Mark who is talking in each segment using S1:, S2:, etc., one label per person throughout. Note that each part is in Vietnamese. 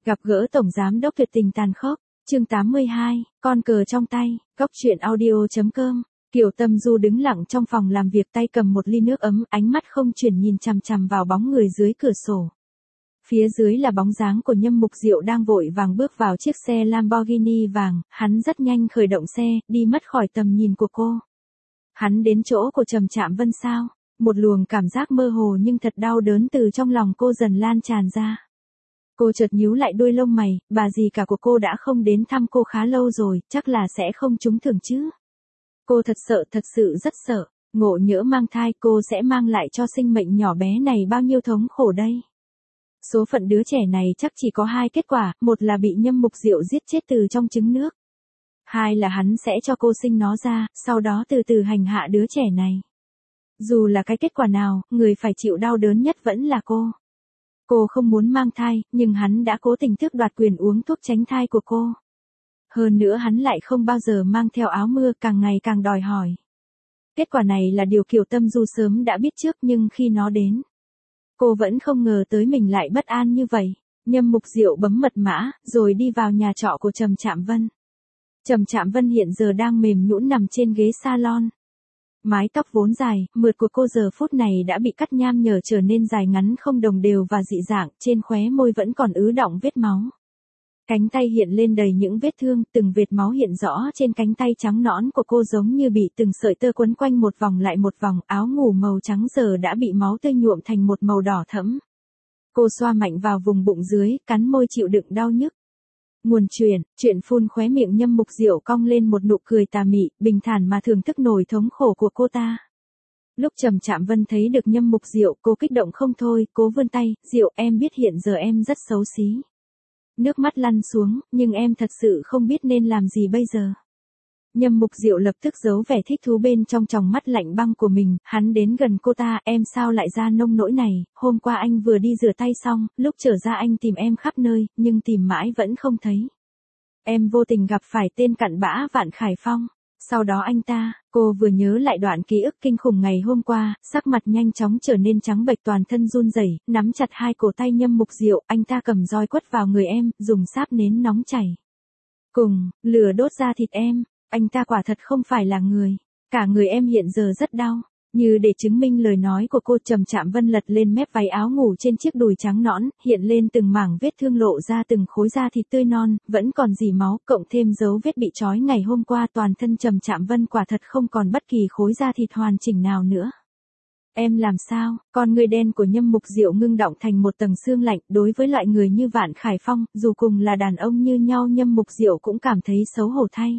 S1: Gặp gỡ Tổng Giám đốc tuyệt tình tàn khốc, chương 82, con cờ trong tay, góc chuyện audio.com. Kiều Tâm Du đứng lặng trong phòng làm việc, tay cầm một ly nước ấm, ánh mắt không chuyển nhìn chằm chằm vào bóng người dưới cửa sổ. Phía dưới là bóng dáng của Nhâm Mục Diệu đang vội vàng bước vào chiếc xe Lamborghini vàng, hắn rất nhanh khởi động xe, đi mất khỏi tầm nhìn của cô. Hắn đến chỗ của Trầm Trạm Vân sao? Một luồng cảm giác mơ hồ nhưng thật đau đớn từ trong lòng cô dần lan tràn ra. Cô chợt nhíu lại đuôi lông mày, bà dì cả của cô đã không đến thăm cô khá lâu rồi, chắc là sẽ không trúng thưởng chứ. Cô thật sự rất sợ, ngộ nhỡ mang thai cô sẽ mang lại cho sinh mệnh nhỏ bé này bao nhiêu thống khổ đây. Số phận đứa trẻ này chắc chỉ có hai kết quả, một là bị Nhâm Mục Diệu giết chết từ trong trứng nước. Hai là hắn sẽ cho cô sinh nó ra, sau đó từ từ hành hạ đứa trẻ này. Dù là cái kết quả nào, người phải chịu đau đớn nhất vẫn là cô. Cô không muốn mang thai, nhưng hắn đã cố tình tước đoạt quyền uống thuốc tránh thai của cô. Hơn nữa hắn lại không bao giờ mang theo áo mưa, càng ngày càng đòi hỏi. Kết quả này là điều Kiều Tâm Du sớm đã biết trước, nhưng khi nó đến, cô vẫn không ngờ tới mình lại bất an như vậy. Nhâm Mục Diệu bấm mật mã, rồi đi vào nhà trọ của Trầm Trạm Vân. Trầm Trạm Vân hiện giờ đang mềm nhũn nằm trên ghế salon. Mái tóc vốn dài, mượt của cô giờ phút này đã bị cắt nham nhở trở nên dài ngắn không đồng đều và dị dạng, trên khóe môi vẫn còn ứ đọng vết máu. Cánh tay hiện lên đầy những vết thương, từng vệt máu hiện rõ trên cánh tay trắng nõn của cô giống như bị từng sợi tơ quấn quanh một vòng lại một vòng, áo ngủ màu trắng giờ đã bị máu tươi nhuộm thành một màu đỏ thẫm. Cô xoa mạnh vào vùng bụng dưới, cắn môi chịu đựng đau nhức. Nguồn chuyện phun khóe miệng Nhâm Mục Diệu cong lên một nụ cười tà mị, bình thản mà thưởng thức nỗi thống khổ của cô ta. Lúc Trầm Trạm Vân thấy được Nhâm Mục Diệu, cô kích động không thôi, cố vươn tay, Diệu em biết hiện giờ em rất xấu xí. Nước mắt lăn xuống, nhưng em thật sự không biết nên làm gì bây giờ. Nhâm Mục Diệu lập tức giấu vẻ thích thú bên trong tròng mắt lạnh băng của mình, hắn đến gần cô ta, em sao lại ra nông nỗi này, hôm qua anh vừa đi rửa tay xong, lúc trở ra anh tìm em khắp nơi, nhưng tìm mãi vẫn không thấy. Em vô tình gặp phải tên cặn bã Vạn Khải Phong. Sau đó cô vừa nhớ lại đoạn ký ức kinh khủng ngày hôm qua, sắc mặt nhanh chóng trở nên trắng bệch, toàn thân run rẩy, nắm chặt hai cổ tay Nhâm Mục Diệu, anh ta cầm roi quất vào người em, dùng sáp nến nóng chảy. Cùng, lửa đốt da thịt em, anh ta quả thật không phải là người. Cả người em hiện giờ rất đau. Như để chứng minh lời nói của cô, Trầm Trạm Vân lật lên mép váy áo ngủ trên chiếc đùi trắng nõn, hiện lên từng mảng vết thương, lộ ra từng khối da thịt tươi non, vẫn còn rỉ máu, cộng thêm dấu vết bị trói ngày hôm qua, toàn thân Trầm Trạm Vân quả thật không còn bất kỳ khối da thịt hoàn chỉnh nào nữa. Em làm sao? Con người đen của Nhâm Mục Diệu ngưng động thành một tầng sương lạnh, đối với loại người như Vạn Khải Phong, dù cùng là đàn ông như nhau, Nhâm Mục Diệu cũng cảm thấy xấu hổ thay.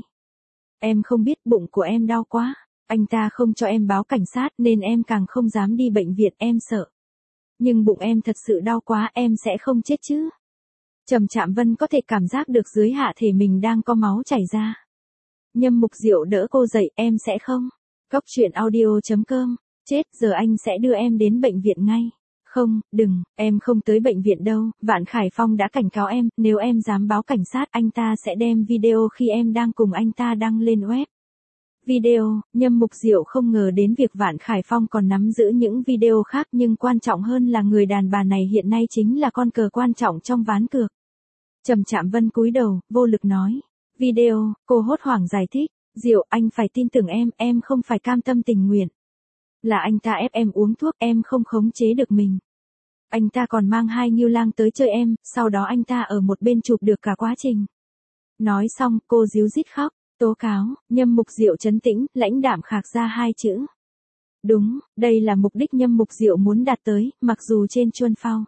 S1: Em không biết, bụng của em đau quá. Anh ta không cho em báo cảnh sát nên em càng không dám đi bệnh viện, em sợ. Nhưng bụng em thật sự đau quá, em sẽ không chết chứ? Trầm Trạm Vân có thể cảm giác được dưới hạ thể mình đang có máu chảy ra. Nhâm Mục Diệu đỡ cô dậy, em sẽ không. Góc chuyện audio.com. Chết, giờ anh sẽ đưa em đến bệnh viện ngay. Không, đừng, em không tới bệnh viện đâu, Vạn Khải Phong đã cảnh cáo em, nếu em dám báo cảnh sát, anh ta sẽ đem video khi em đang cùng anh ta đăng lên web. Video, Nhâm Mục Diệu không ngờ đến việc Vạn Khải Phong còn nắm giữ những video khác, nhưng quan trọng hơn là người đàn bà này hiện nay chính là con cờ quan trọng trong ván cược. Trầm Trạm Vân cúi đầu, vô lực nói. Video, cô hốt hoảng giải thích. Diệu, anh phải tin tưởng em không phải cam tâm tình nguyện. Là anh ta ép em uống thuốc, em không khống chế được mình. Anh ta còn mang hai ngưu lang tới chơi em, sau đó anh ta ở một bên chụp được cả quá trình. Nói xong, cô ríu rít khóc. Tố cáo, Nhâm Mục Diệu trấn tĩnh, lãnh đạm khạc ra hai chữ. Đúng, đây là mục đích Nhâm Mục Diệu muốn đạt tới, mặc dù trên Chuân Phao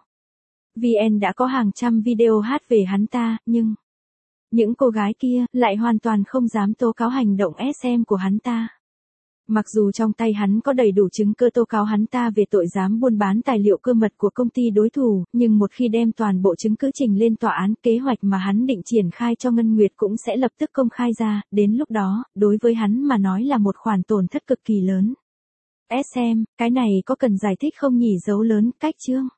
S1: VN đã có hàng trăm video hát về hắn ta, nhưng những cô gái kia lại hoàn toàn không dám tố cáo hành động SM của hắn ta. Mặc dù trong tay hắn có đầy đủ chứng cứ tố cáo hắn ta về tội dám buôn bán tài liệu cơ mật của công ty đối thủ, nhưng một khi đem toàn bộ chứng cứ trình lên tòa án, kế hoạch mà hắn định triển khai cho Ngân Nguyệt cũng sẽ lập tức công khai ra, đến lúc đó, đối với hắn mà nói là một khoản tổn thất cực kỳ lớn. SM, cái này có cần giải thích không nhỉ? Dấu lớn, cách chương.